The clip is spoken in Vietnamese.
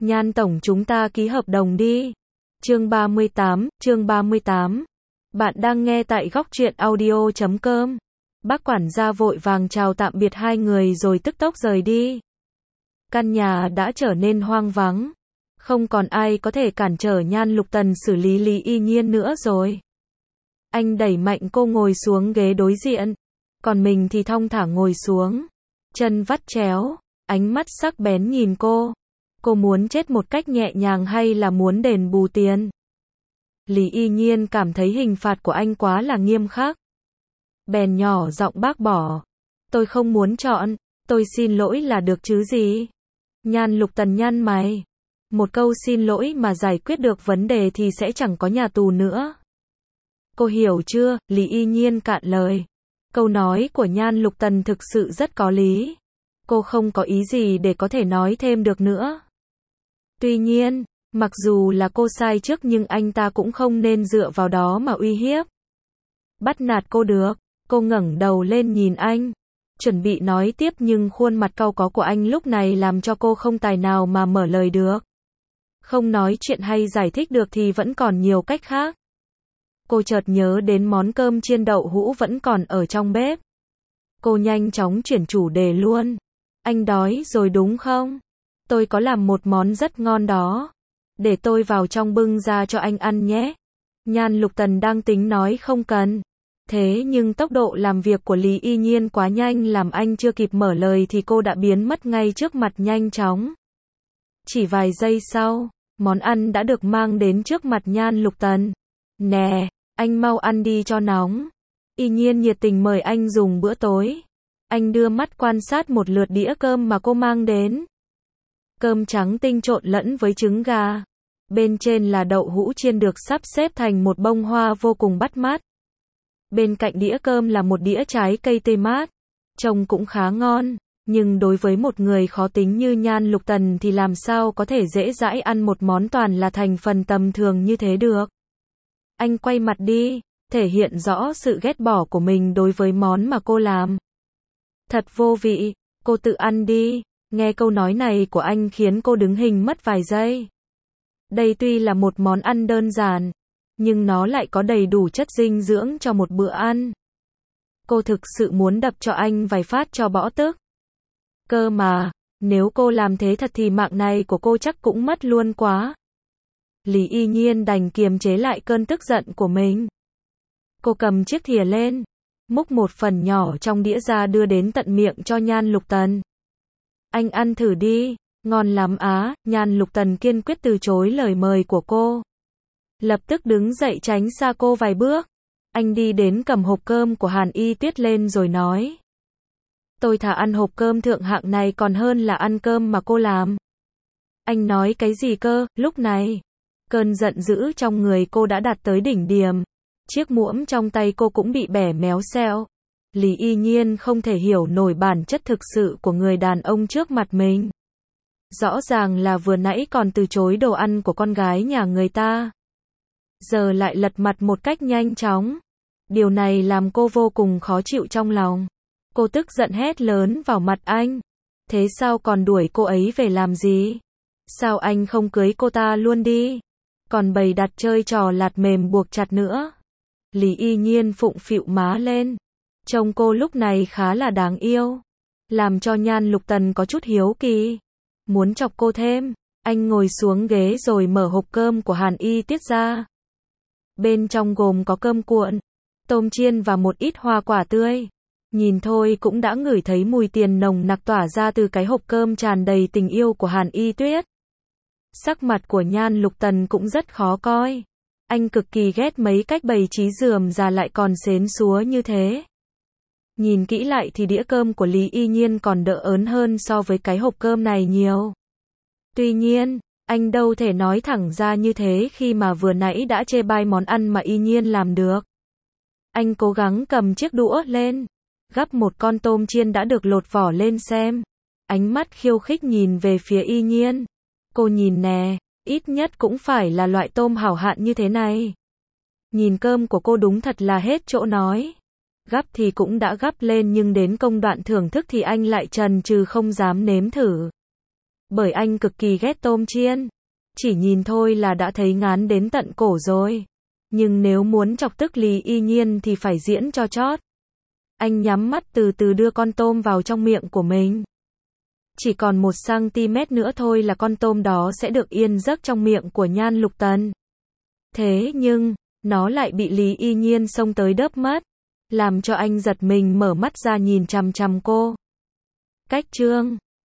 Nhan tổng chúng ta ký hợp đồng đi. Chương 38. Bạn đang nghe tại góc truyện audio.com. Bác quản gia vội vàng chào tạm biệt hai người rồi tức tốc rời đi. Căn nhà đã trở nên hoang vắng. Không còn ai có thể cản trở Nhan Lục Tần xử lý Lý Y Nhiên nữa rồi. Anh đẩy mạnh cô ngồi xuống ghế đối diện. Còn mình thì thong thả ngồi xuống. Chân vắt chéo. Ánh mắt sắc bén nhìn cô. Cô muốn chết một cách nhẹ nhàng hay là muốn đền bù tiền? Lý Y Nhiên cảm thấy hình phạt của anh quá là nghiêm khắc. Bèn nhỏ giọng bác bỏ. Tôi không muốn chọn, tôi xin lỗi là được chứ gì? Nhan Lục Tần nhăn mày. Một câu xin lỗi mà giải quyết được vấn đề thì sẽ chẳng có nhà tù nữa. Cô hiểu chưa? Lý Y Nhiên cạn lời. Câu nói của Nhan Lục Tần thực sự rất có lý. Cô không có ý gì để có thể nói thêm được nữa. Tuy nhiên, mặc dù là cô sai trước nhưng anh ta cũng không nên dựa vào đó mà uy hiếp. Bắt nạt cô được. Cô ngẩng đầu lên nhìn anh. Chuẩn bị nói tiếp nhưng khuôn mặt cau có của anh lúc này làm cho cô không tài nào mà mở lời được. Không nói chuyện hay giải thích được thì vẫn còn nhiều cách khác. Cô chợt nhớ đến món cơm chiên đậu hũ vẫn còn ở trong bếp. Cô nhanh chóng chuyển chủ đề luôn. Anh đói rồi đúng không? Tôi có làm một món rất ngon đó. Để tôi vào trong bưng ra cho anh ăn nhé. Nhan Lục Tần đang tính nói không cần. Thế nhưng tốc độ làm việc của Lý Y Nhiên quá nhanh làm anh chưa kịp mở lời thì cô đã biến mất ngay trước mặt nhanh chóng. Chỉ vài giây sau, món ăn đã được mang đến trước mặt Nhan Lục Tần. Nè, anh mau ăn đi cho nóng. Y Nhiên nhiệt tình mời anh dùng bữa tối. Anh đưa mắt quan sát một lượt đĩa cơm mà cô mang đến. Cơm trắng tinh trộn lẫn với trứng gà. Bên trên là đậu hũ chiên được sắp xếp thành một bông hoa vô cùng bắt mắt. Bên cạnh đĩa cơm là một đĩa trái cây tươi mát. Trông cũng khá ngon, nhưng đối với một người khó tính như Nhan Lục Tần thì làm sao có thể dễ dãi ăn một món toàn là thành phần tầm thường như thế được. Anh quay mặt đi, thể hiện rõ sự ghét bỏ của mình đối với món mà cô làm. Thật vô vị, cô tự ăn đi. Nghe câu nói này của anh khiến cô đứng hình mất vài giây. Đây tuy là một món ăn đơn giản, nhưng nó lại có đầy đủ chất dinh dưỡng cho một bữa ăn. Cô thực sự muốn đập cho anh vài phát cho bỏ tức. Cơ mà, nếu cô làm thế thật thì mạng này của cô chắc cũng mất luôn quá. Lý Y Nhiên đành kiềm chế lại cơn tức giận của mình. Cô cầm chiếc thìa lên, múc một phần nhỏ trong đĩa ra đưa đến tận miệng cho Nhan Lục Tần. Anh ăn thử đi, ngon lắm á. Nhan Lục Tần kiên quyết từ chối lời mời của cô. Lập tức đứng dậy tránh xa cô vài bước. Anh đi đến cầm hộp cơm của Hàn Y Tuyết lên rồi nói. Tôi thà ăn hộp cơm thượng hạng này còn hơn là ăn cơm mà cô làm. Anh nói cái gì cơ? Lúc này, cơn giận dữ trong người cô đã đạt tới đỉnh điểm. Chiếc muỗng trong tay cô cũng bị bẻ méo xẹo. Lý Y Nhiên không thể hiểu nổi bản chất thực sự của người đàn ông trước mặt mình. Rõ ràng là vừa nãy còn từ chối đồ ăn của con gái nhà người ta. Giờ lại lật mặt một cách nhanh chóng. Điều này làm cô vô cùng khó chịu trong lòng. Cô tức giận hét lớn vào mặt anh. Thế sao còn đuổi cô ấy về làm gì? Sao anh không cưới cô ta luôn đi? Còn bày đặt chơi trò lạt mềm buộc chặt nữa. Lý Y Nhiên phụng phịu má lên. Trông cô lúc này khá là đáng yêu. Làm cho Nhan Lục Tần có chút hiếu kỳ. Muốn chọc cô thêm. Anh ngồi xuống ghế rồi mở hộp cơm của Hàn Y Tuyết ra. Bên trong gồm có cơm cuộn, tôm chiên và một ít hoa quả tươi. Nhìn thôi cũng đã ngửi thấy mùi tiền nồng nặc tỏa ra từ cái hộp cơm tràn đầy tình yêu của Hàn Y Tuyết. Sắc mặt của Nhan Lục Tần cũng rất khó coi. Anh cực kỳ ghét mấy cách bày trí rườm rà lại còn xến xúa như thế. Nhìn kỹ lại thì đĩa cơm của Lý Y Nhiên còn đỡ ớn hơn so với cái hộp cơm này nhiều. Tuy nhiên, anh đâu thể nói thẳng ra như thế khi mà vừa nãy đã chê bai món ăn mà Y Nhiên làm được. Anh cố gắng cầm chiếc đũa lên, gắp một con tôm chiên đã được lột vỏ lên xem. Ánh mắt khiêu khích nhìn về phía Y Nhiên. Cô nhìn nè, ít nhất cũng phải là loại tôm hảo hạn như thế này. Nhìn cơm của cô đúng thật là hết chỗ nói. Gắp thì cũng đã gắp lên nhưng đến công đoạn thưởng thức thì anh lại chần chừ không dám nếm thử. Bởi anh cực kỳ ghét tôm chiên. Chỉ nhìn thôi là đã thấy ngán đến tận cổ rồi. Nhưng nếu muốn chọc tức Lý Y Nhiên thì phải diễn cho chót. Anh nhắm mắt từ từ đưa con tôm vào trong miệng của mình. Chỉ còn 1cm nữa thôi là con tôm đó sẽ được yên giấc trong miệng của Nhan Lục Tần. Thế nhưng, nó lại bị Lý Y Nhiên xông tới đớp mất, làm cho anh giật mình mở mắt ra nhìn chằm chằm cô. Cách chương